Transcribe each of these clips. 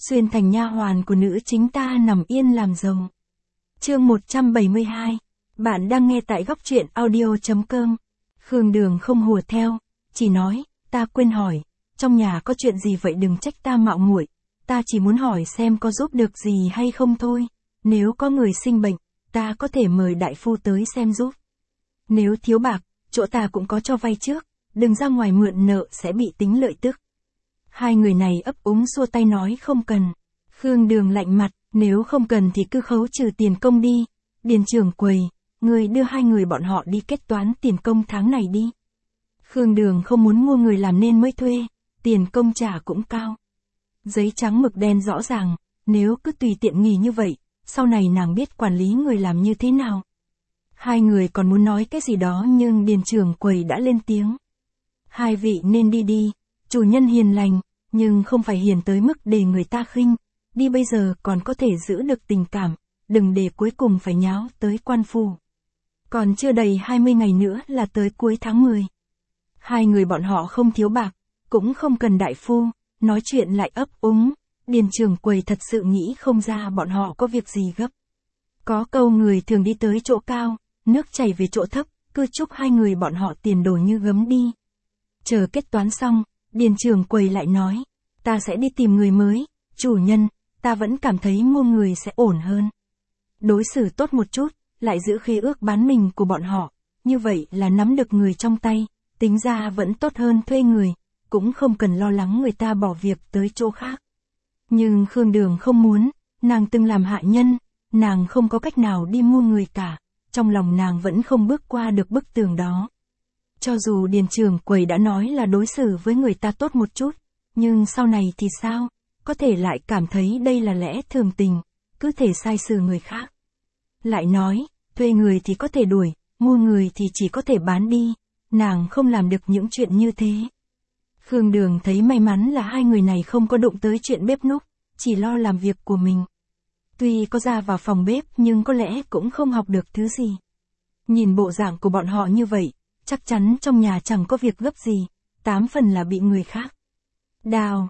xuyên thành nha hoàn của nữ chính ta nằm yên làm rồng. Chương 172. Bạn đang nghe tại góc truyện audio.com. Khương Đường không hùa theo, chỉ nói, ta quên hỏi, trong nhà có chuyện gì vậy, đừng trách ta mạo muội, ta chỉ muốn hỏi xem có giúp được gì hay không thôi, nếu có người sinh bệnh, ta có thể mời đại phu tới xem giúp. Nếu thiếu bạc, chỗ ta cũng có cho vay trước, đừng ra ngoài mượn nợ sẽ bị tính lợi tức. Hai người này ấp úng xua tay nói không cần. Khương Đường lạnh mặt, nếu không cần thì cứ khấu trừ tiền công đi. Điền trưởng quầy, người đưa hai người bọn họ đi kết toán tiền công tháng này đi. Khương Đường không muốn mua người làm nên mới thuê, tiền công trả cũng cao. Giấy trắng mực đen rõ ràng, nếu cứ tùy tiện nghỉ như vậy, sau này nàng biết quản lý người làm như thế nào. Hai người còn muốn nói cái gì đó nhưng điền trưởng quầy đã lên tiếng. Hai vị nên đi đi, chủ nhân hiền lành, nhưng không phải hiền tới mức để người ta khinh, đi bây giờ còn có thể giữ được tình cảm, đừng để cuối cùng phải nháo tới quan phủ. Còn chưa đầy 20 ngày nữa là tới cuối tháng 10. Hai người bọn họ không thiếu bạc, cũng không cần đại phu, nói chuyện lại ấp úng, điền trưởng quầy thật sự nghĩ không ra bọn họ có việc gì gấp. Có câu người thường đi tới chỗ cao, nước chảy về chỗ thấp, cứ chúc hai người bọn họ tiền đồ như gấm đi. Chờ kết toán xong, điền trưởng quầy lại nói, ta sẽ đi tìm người mới, chủ nhân, ta vẫn cảm thấy mua người sẽ ổn hơn. Đối xử tốt một chút, lại giữ khế ước bán mình của bọn họ, như vậy là nắm được người trong tay, tính ra vẫn tốt hơn thuê người, cũng không cần lo lắng người ta bỏ việc tới chỗ khác. Nhưng Khương Đường không muốn, nàng từng làm hạ nhân, nàng không có cách nào đi mua người cả, trong lòng nàng vẫn không bước qua được bức tường đó. Cho dù điền trưởng quầy đã nói là đối xử với người ta tốt một chút, nhưng sau này thì sao, có thể lại cảm thấy đây là lẽ thường tình, cứ thể sai xử người khác. Lại nói, thuê người thì có thể đuổi, mua người thì chỉ có thể bán đi, nàng không làm được những chuyện như thế. Khương Đường thấy may mắn là hai người này không có đụng tới chuyện bếp núc, chỉ lo làm việc của mình. Tuy có ra vào phòng bếp nhưng có lẽ cũng không học được thứ gì. Nhìn bộ dạng của bọn họ như vậy, chắc chắn trong nhà chẳng có việc gấp gì, 8 phần là bị người khác. Đào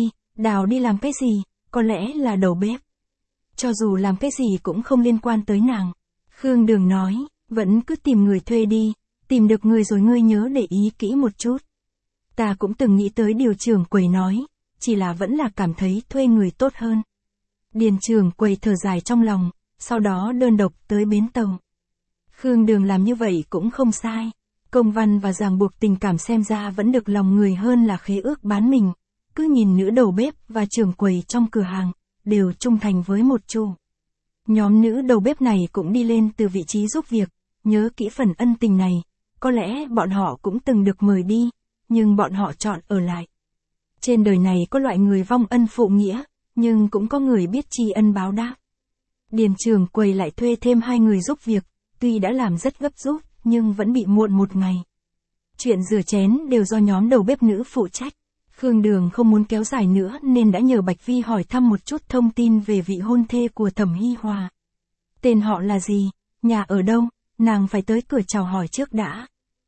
đi làm cái gì, có lẽ là đầu bếp. Cho dù làm cái gì cũng không liên quan tới nàng. Khương Đường nói, vẫn cứ tìm người thuê đi, tìm được người rồi ngươi nhớ để ý kỹ một chút. Ta cũng từng nghĩ tới điều trưởng quầy nói, chỉ là vẫn là cảm thấy thuê người tốt hơn. Điền trưởng quầy thở dài trong lòng, sau đó đơn độc tới bến tàu. Khương Đường làm như vậy cũng không sai. Công văn và ràng buộc tình cảm xem ra vẫn được lòng người hơn là khế ước bán mình. Cứ nhìn nữ đầu bếp và trưởng quầy trong cửa hàng, đều trung thành với một chủ. Nhóm nữ đầu bếp này cũng đi lên từ vị trí giúp việc, nhớ kỹ phần ân tình này, có lẽ bọn họ cũng từng được mời đi, nhưng bọn họ chọn ở lại. Trên đời này có loại người vong ân phụ nghĩa, nhưng cũng có người biết tri ân báo đáp. Điền trưởng quầy lại thuê thêm 2 người giúp việc, tuy đã làm rất gấp rút, nhưng vẫn bị muộn một ngày. Chuyện rửa chén đều do nhóm đầu bếp nữ phụ trách. Khương Đường không muốn kéo dài nữa nên đã nhờ Bạch Vi hỏi thăm một chút thông tin về vị hôn thê của Thẩm Hi Hòa. Tên họ là gì, nhà ở đâu, nàng phải tới cửa chào hỏi trước đã.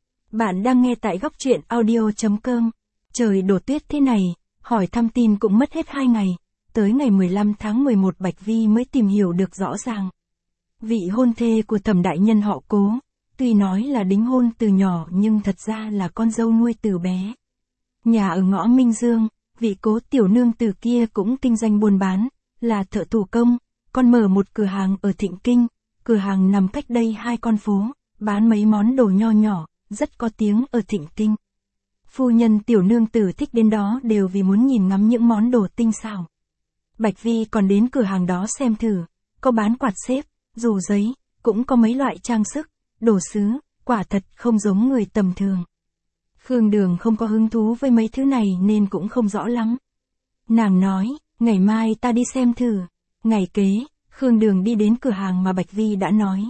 Bạn đang nghe tại góc truyện audio.com. Trời đổ tuyết thế này, hỏi thăm tin cũng mất hết 2 ngày. Tới ngày 15 tháng 11 Bạch Vi mới tìm hiểu được rõ ràng. Vị hôn thê của Thẩm đại nhân họ Cố, tuy nói là đính hôn từ nhỏ nhưng thật ra là con dâu nuôi từ bé. Nhà ở ngõ Minh Dương, vị Cố tiểu nương tử kia cũng kinh doanh buôn bán, là thợ thủ công, còn mở một cửa hàng ở Thịnh Kinh, cửa hàng nằm cách đây 2 con phố, bán mấy món đồ nho nhỏ, rất có tiếng ở Thịnh Kinh. Phu nhân tiểu nương tử thích đến đó đều vì muốn nhìn ngắm những món đồ tinh xảo. Bạch Vi còn đến cửa hàng đó xem thử, có bán quạt xếp, dù giấy, cũng có mấy loại trang sức, đồ sứ, quả thật không giống người tầm thường. Khương Đường không có hứng thú với mấy thứ này nên cũng không rõ lắm. Nàng nói, ngày mai ta đi xem thử. Ngày kế, Khương Đường đi đến cửa hàng mà Bạch Vi đã nói.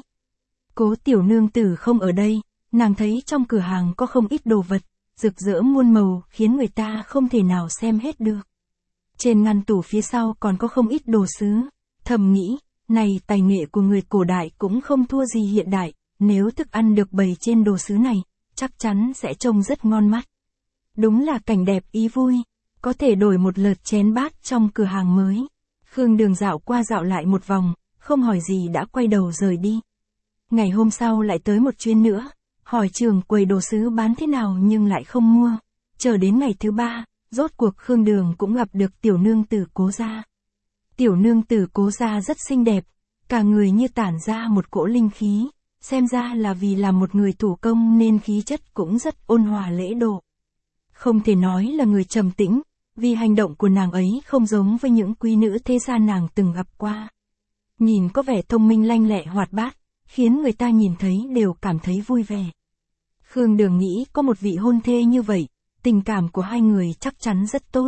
Cố tiểu nương tử không ở đây, nàng thấy trong cửa hàng có không ít đồ vật, rực rỡ muôn màu khiến người ta không thể nào xem hết được. Trên ngăn tủ phía sau còn có không ít đồ sứ, thầm nghĩ, này tài nghệ của người cổ đại cũng không thua gì hiện đại, nếu thức ăn được bày trên đồ sứ này, chắc chắn sẽ trông rất ngon mắt. Đúng là cảnh đẹp ý vui. có thể đổi một lượt chén bát trong cửa hàng mới. Khương Đường dạo qua dạo lại một vòng, không hỏi gì đã quay đầu rời đi. Ngày hôm sau lại tới một chuyến nữa, hỏi trưởng quầy đồ sứ bán thế nào nhưng lại không mua. Chờ đến ngày thứ 3, rốt cuộc Khương Đường cũng gặp được tiểu nương tử Cố gia. Tiểu nương tử Cố gia rất xinh đẹp, cả người như tản ra một cỗ linh khí, xem ra là vì là một người thủ công nên khí chất cũng rất ôn hòa lễ độ. Không thể nói là người trầm tĩnh, vì hành động của nàng ấy không giống với những quý nữ thế gian nàng từng gặp qua. Nhìn có vẻ thông minh lanh lẹ hoạt bát, khiến người ta nhìn thấy đều cảm thấy vui vẻ. Khương Đường nghĩ có một vị hôn thê như vậy, tình cảm của hai người chắc chắn rất tốt.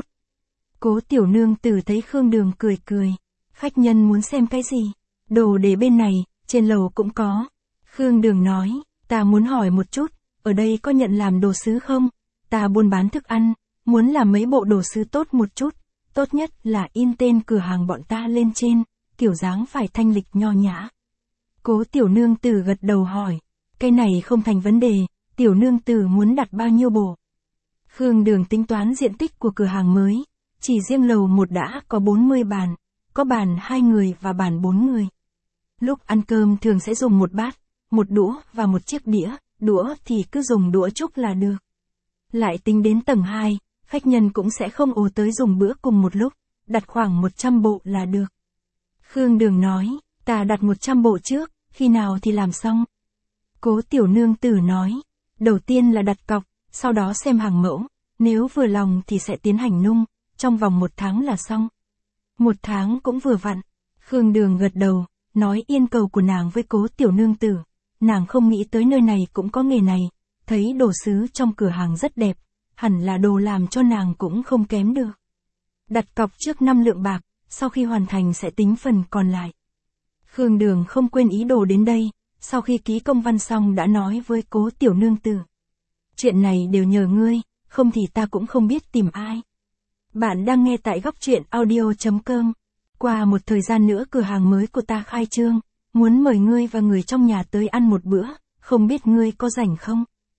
Cố tiểu nương tử thấy Khương Đường cười cười. Khách nhân muốn xem cái gì? Đồ để bên này, trên lầu cũng có. Khương Đường nói, ta muốn hỏi một chút, ở đây có nhận làm đồ sứ không? Ta buôn bán thức ăn, muốn làm mấy bộ đồ sứ tốt một chút, tốt nhất là in tên cửa hàng bọn ta lên trên, kiểu dáng phải thanh lịch nho nhã. Cố tiểu nương tử gật đầu hỏi, cái này không thành vấn đề, tiểu nương tử muốn đặt bao nhiêu bộ? Khương Đường tính toán diện tích của cửa hàng mới, chỉ riêng lầu 1 đã có 40 bàn, có bàn 2 người và bàn 4 người. Lúc ăn cơm thường sẽ dùng một bát, một đũa và một chiếc đĩa, đũa thì cứ dùng đũa trúc là được. Lại tính đến tầng 2, khách nhân cũng sẽ không ồ tới dùng bữa cùng một lúc, đặt khoảng 100 bộ là được. Khương Đường nói, ta đặt 100 bộ trước, khi nào thì làm xong? Cố tiểu nương tử nói, đầu tiên là đặt cọc, sau đó xem hàng mẫu, nếu vừa lòng thì sẽ tiến hành nung, trong vòng 1 tháng là xong. 1 tháng cũng vừa vặn. Khương Đường gật đầu, nói yên cầu của nàng với cố tiểu nương tử. Nàng không nghĩ tới nơi này cũng có nghề này, thấy đồ sứ trong cửa hàng rất đẹp, hẳn là đồ làm cho nàng cũng không kém được. Đặt cọc trước 5 lượng bạc, sau khi hoàn thành sẽ tính phần còn lại. Khương Đường không quên ý đồ đến đây, sau khi ký công văn xong đã nói với cố tiểu nương tử. Chuyện này đều nhờ ngươi, không thì ta cũng không biết tìm ai. Bạn đang nghe tại góc truyện audio.com. Qua một thời gian nữa cửa hàng mới của ta khai trương, muốn mời ngươi và người trong nhà tới ăn một bữa, không biết ngươi có rảnh không?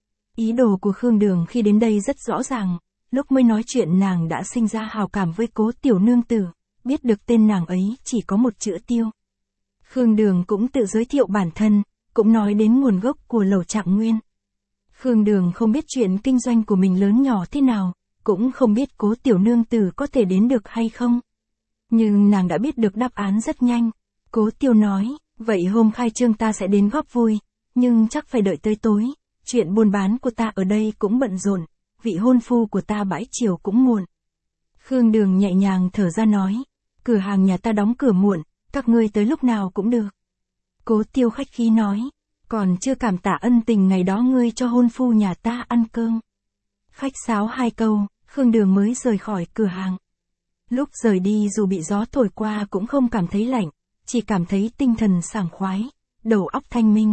Ý đồ của Khương Đường khi đến đây rất rõ ràng, lúc mới nói chuyện nàng đã sinh ra hào cảm với cố tiểu nương tử, biết được tên nàng ấy chỉ có một chữ Tiêu. Khương Đường cũng tự giới thiệu bản thân, cũng nói đến nguồn gốc của lẩu Trạng Nguyên. Khương Đường không biết chuyện kinh doanh của mình lớn nhỏ thế nào, cũng không biết cố tiểu nương tử có thể đến được hay không. Nhưng nàng đã biết được đáp án rất nhanh. Cố Tiêu nói, vậy hôm khai trương ta sẽ đến góp vui, nhưng chắc phải đợi tới tối. Chuyện buôn bán của ta ở đây cũng bận rộn, vị hôn phu của ta bãi chiều cũng muộn. Khương Đường nhẹ nhàng thở ra nói, cửa hàng nhà ta đóng cửa muộn, các ngươi tới lúc nào cũng được. Cố Tiêu khách khí nói, còn chưa cảm tạ ân tình ngày đó ngươi cho hôn phu nhà ta ăn cơm. Khách sáo 2 câu, Khương Đường mới rời khỏi cửa hàng. Lúc rời đi dù bị gió thổi qua cũng không cảm thấy lạnh, chỉ cảm thấy tinh thần sảng khoái, đầu óc thanh minh.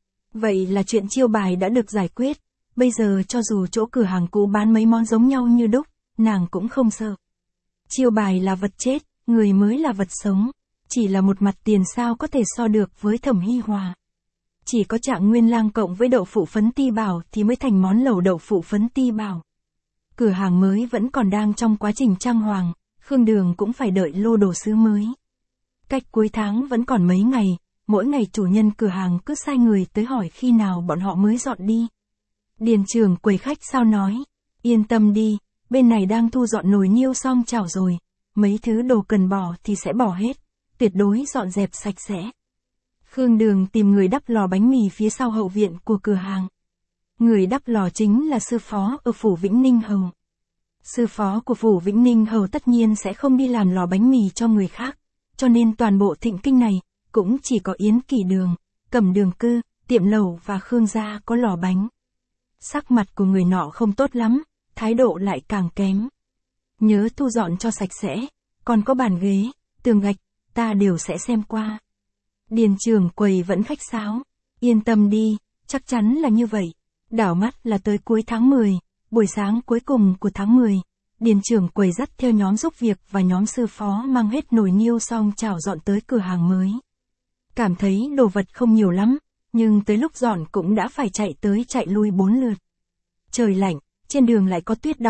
Vậy là chuyện chiêu bài đã được giải quyết, bây giờ cho dù chỗ cửa hàng cũ bán mấy món giống nhau như đúc, nàng cũng không sợ. Chiêu bài là vật chết, người mới là vật sống, chỉ là một mặt tiền sao có thể so được với Thẩm Hi Hòa. Chỉ có Trạng Nguyên Lang cộng với đậu phụ phấn Ti Bảo thì mới thành món lẩu đậu phụ phấn Ti Bảo. Cửa hàng mới vẫn còn đang trong quá trình trang hoàng, Khương Đường cũng phải đợi lô đồ sứ mới. Cách cuối tháng vẫn còn mấy ngày, mỗi ngày chủ nhân cửa hàng cứ sai người tới hỏi khi nào bọn họ mới dọn đi. Điền trưởng quầy khách sao nói, yên tâm đi, bên này đang thu dọn nồi niêu xong chảo rồi, mấy thứ đồ cần bỏ thì sẽ bỏ hết, tuyệt đối dọn dẹp sạch sẽ. Khương Đường tìm người đắp lò bánh mì phía sau hậu viện của cửa hàng. Người đắp lò chính là sư phó ở phủ Vĩnh Ninh Hầu. Sư phó của phủ Vĩnh Ninh Hầu tất nhiên sẽ không đi làm lò bánh mì cho người khác, cho nên toàn bộ Thịnh Kinh này, cũng chỉ có Yến Kỳ Đường, Cẩm Đường Cư, Tiệm Lẩu và Khương gia có lò bánh. Sắc mặt của người nọ không tốt lắm, thái độ lại càng kém. Nhớ thu dọn cho sạch sẽ, còn có bàn ghế, tường gạch, ta đều sẽ xem qua. Điền trưởng quầy vẫn khách sáo, yên tâm đi, chắc chắn là như vậy. Đảo mắt là tới cuối tháng 10, buổi sáng cuối cùng của tháng 10, điền trưởng quầy dắt theo nhóm giúp việc và nhóm sư phó mang hết nồi niêu xong chảo dọn tới cửa hàng mới. Cảm thấy đồ vật không nhiều lắm, nhưng tới lúc dọn cũng đã phải chạy tới chạy lui 4 lượt. Trời lạnh, trên đường lại có tuyết đọng,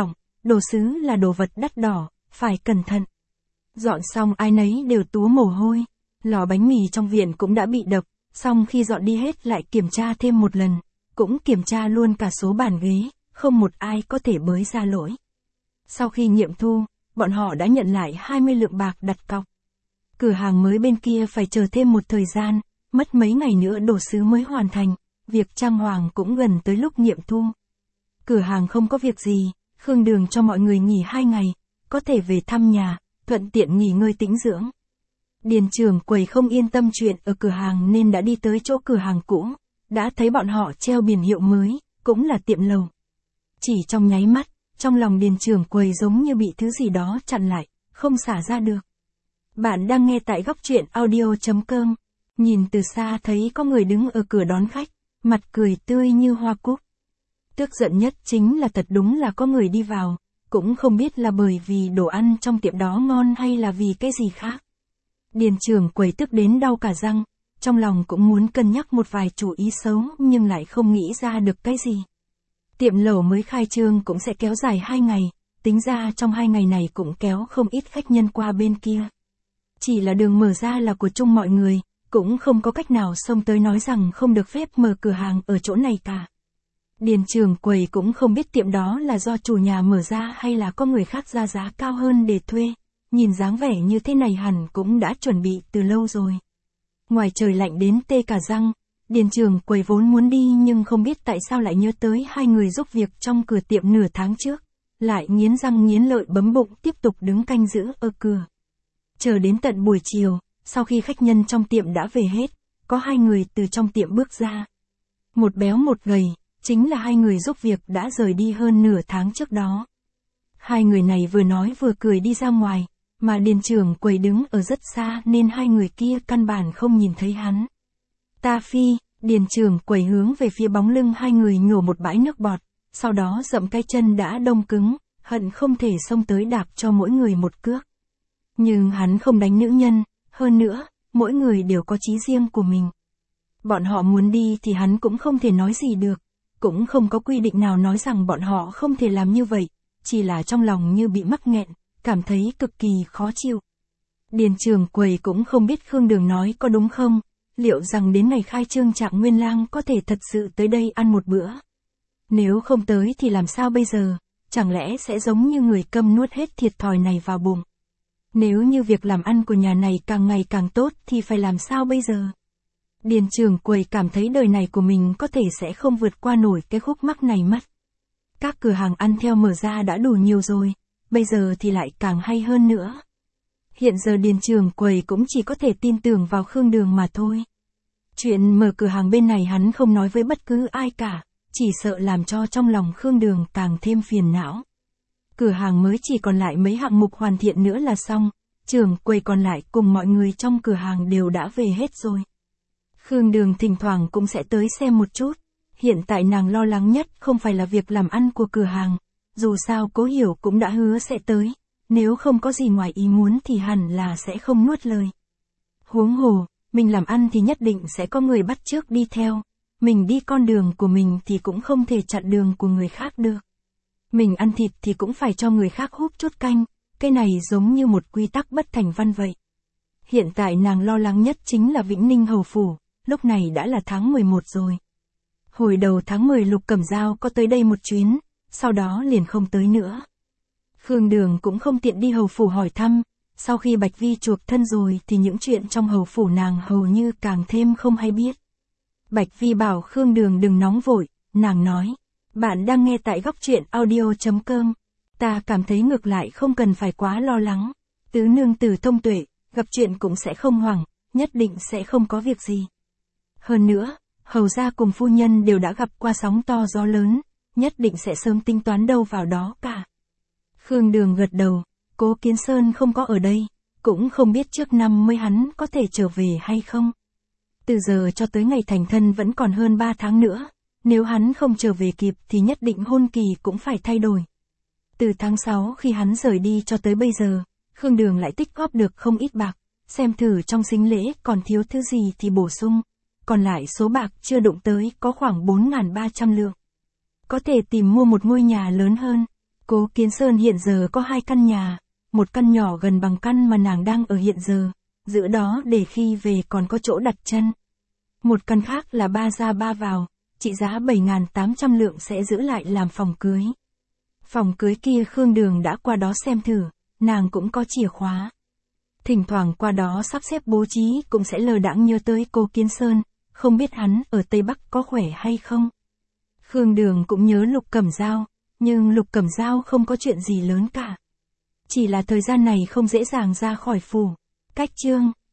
đồ sứ là đồ vật đắt đỏ, phải cẩn thận. Dọn xong ai nấy đều túa mồ hôi, lò bánh mì trong viện cũng đã bị đập, xong khi dọn đi hết lại kiểm tra thêm một lần, cũng kiểm tra luôn cả số bàn ghế, không một ai có thể bới ra lỗi. Sau khi nghiệm thu, bọn họ đã nhận lại 20 lượng bạc đặt cọc. Cửa hàng mới bên kia phải chờ thêm một thời gian, mất mấy ngày nữa đồ sứ mới hoàn thành, việc trang hoàng cũng gần tới lúc nghiệm thu. Cửa hàng không có việc gì, Khương Đường cho mọi người nghỉ 2 ngày, có thể về thăm nhà, thuận tiện nghỉ ngơi tĩnh dưỡng. Điền trưởng quầy không yên tâm chuyện ở cửa hàng nên đã đi tới chỗ cửa hàng cũ, đã thấy bọn họ treo biển hiệu mới, cũng là tiệm lầu. Chỉ trong nháy mắt, trong lòng điền trưởng quầy giống như bị thứ gì đó chặn lại, không xả ra được. Bạn đang nghe tại góc truyện audio.com, nhìn từ xa thấy có người đứng ở cửa đón khách, mặt cười tươi như hoa cúc. Tức giận nhất chính là thật đúng là có người đi vào, cũng không biết là bởi vì đồ ăn trong tiệm đó ngon hay là vì cái gì khác. Điền trưởng quầy tức đến đau cả răng, trong lòng cũng muốn cân nhắc một vài chủ ý xấu nhưng lại không nghĩ ra được cái gì. Tiệm lẩu mới khai trương cũng sẽ kéo dài 2 ngày, tính ra trong 2 ngày này cũng kéo không ít khách nhân qua bên kia. Chỉ là đường mở ra là của chung mọi người, cũng không có cách nào xông tới nói rằng không được phép mở cửa hàng ở chỗ này cả. Điền trưởng quầy cũng không biết tiệm đó là do chủ nhà mở ra hay là có người khác ra giá cao hơn để thuê, nhìn dáng vẻ như thế này hẳn cũng đã chuẩn bị từ lâu rồi. Ngoài trời lạnh đến tê cả răng, điền trưởng quầy vốn muốn đi nhưng không biết tại sao lại nhớ tới 2 người giúp việc trong cửa tiệm nửa tháng trước, lại nghiến răng nghiến lợi bấm bụng tiếp tục đứng canh giữ ở cửa. Chờ đến tận buổi chiều, sau khi khách nhân trong tiệm đã về hết, có 2 người từ trong tiệm bước ra. Một béo một gầy, chính là 2 người giúp việc đã rời đi hơn nửa tháng trước đó. 2 người này vừa nói vừa cười đi ra ngoài, mà điền trưởng quầy đứng ở rất xa nên 2 người kia căn bản không nhìn thấy hắn. Ta phi, điền trưởng quầy hướng về phía bóng lưng 2 người nhổ một bãi nước bọt, sau đó dậm cái chân đã đông cứng, hận không thể xông tới đạp cho mỗi người một cước. Nhưng hắn không đánh nữ nhân, hơn nữa, mỗi người đều có chí riêng của mình. Bọn họ muốn đi thì hắn cũng không thể nói gì được, cũng không có quy định nào nói rằng bọn họ không thể làm như vậy, chỉ là trong lòng như bị mắc nghẹn, cảm thấy cực kỳ khó chịu. Điền trưởng quầy cũng không biết Khương Đường nói có đúng không, liệu rằng đến ngày khai trương Trạng Nguyên Lang có thể thật sự tới đây ăn một bữa. Nếu không tới thì làm sao bây giờ, chẳng lẽ sẽ giống như người câm nuốt hết thiệt thòi này vào bụng. Nếu như việc làm ăn của nhà này càng ngày càng tốt thì phải làm sao bây giờ? Điền trưởng quầy cảm thấy đời này của mình có thể sẽ không vượt qua nổi cái khúc mắc này mất. Các cửa hàng ăn theo mở ra đã đủ nhiều rồi, bây giờ thì lại càng hay hơn nữa. Hiện giờ điền trưởng quầy cũng chỉ có thể tin tưởng vào Khương Đường mà thôi. Chuyện mở cửa hàng bên này hắn không nói với bất cứ ai cả, chỉ sợ làm cho trong lòng Khương Đường càng thêm phiền não. Cửa hàng mới chỉ còn lại mấy hạng mục hoàn thiện nữa là xong, trưởng quầy còn lại cùng mọi người trong cửa hàng đều đã về hết rồi. Khương Đường thỉnh thoảng cũng sẽ tới xem một chút, hiện tại nàng lo lắng nhất không phải là việc làm ăn của cửa hàng, dù sao Cố Hiểu cũng đã hứa sẽ tới, nếu không có gì ngoài ý muốn thì hẳn là sẽ không nuốt lời. Huống hồ, mình làm ăn thì nhất định sẽ có người bắt chước đi theo, mình đi con đường của mình thì cũng không thể chặn đường của người khác được. Mình ăn thịt thì cũng phải cho người khác húp chút canh, cái này giống như một quy tắc bất thành văn vậy. Hiện tại nàng lo lắng nhất chính là Vĩnh Ninh Hầu Phủ, lúc này đã là tháng 11 rồi. Hồi đầu tháng 10 Lục Cẩm Dao có tới đây một chuyến, sau đó liền không tới nữa. Khương Đường cũng không tiện đi Hầu Phủ hỏi thăm, sau khi Bạch Vi chuộc thân rồi thì những chuyện trong Hầu Phủ nàng hầu như càng thêm không hay biết. Bạch Vi bảo Khương Đường đừng nóng vội, nàng nói. Bạn đang nghe tại góc truyện audio.com. Ta cảm thấy ngược lại không cần phải quá lo lắng. Tứ nương tử thông tuệ, gặp chuyện cũng sẽ không hoảng, nhất định sẽ không có việc gì. Hơn nữa, hầu gia cùng phu nhân đều đã gặp qua sóng to gió lớn, nhất định sẽ sớm tính toán đâu vào đó cả. Khương Đường gật đầu, Cố Kiến Sơn không có ở đây, cũng không biết trước năm mới hắn có thể trở về hay không. Từ giờ cho tới ngày thành thân vẫn còn hơn 3 tháng nữa. Nếu hắn không trở về kịp thì nhất định hôn kỳ cũng phải thay đổi. Từ tháng 6 khi hắn rời đi cho tới bây giờ, Khương Đường lại tích góp được không ít bạc, xem thử trong sính lễ còn thiếu thứ gì thì bổ sung. Còn lại số bạc chưa đụng tới có khoảng 4.300 lượng. Có thể tìm mua một ngôi nhà lớn hơn. Cố Kiến Sơn hiện giờ có 2 căn nhà, một căn nhỏ gần bằng căn mà nàng đang ở hiện giờ, giữa đó để khi về còn có chỗ đặt chân. Một căn khác là 3 ra 3 vào, trị giá 7.800 lượng sẽ giữ lại làm phòng cưới. Phòng cưới kia Khương Đường đã qua đó xem thử, nàng cũng có chìa khóa. Thỉnh thoảng qua đó sắp xếp bố trí cũng sẽ lờ đãng nhớ tới Cố Kiến Sơn, không biết hắn ở Tây Bắc có khỏe hay không. Khương Đường cũng nhớ Lục Cẩm Dao, nhưng Lục Cẩm Dao không có chuyện gì lớn cả. Chỉ là thời gian này không dễ dàng ra khỏi phủ. Cách chương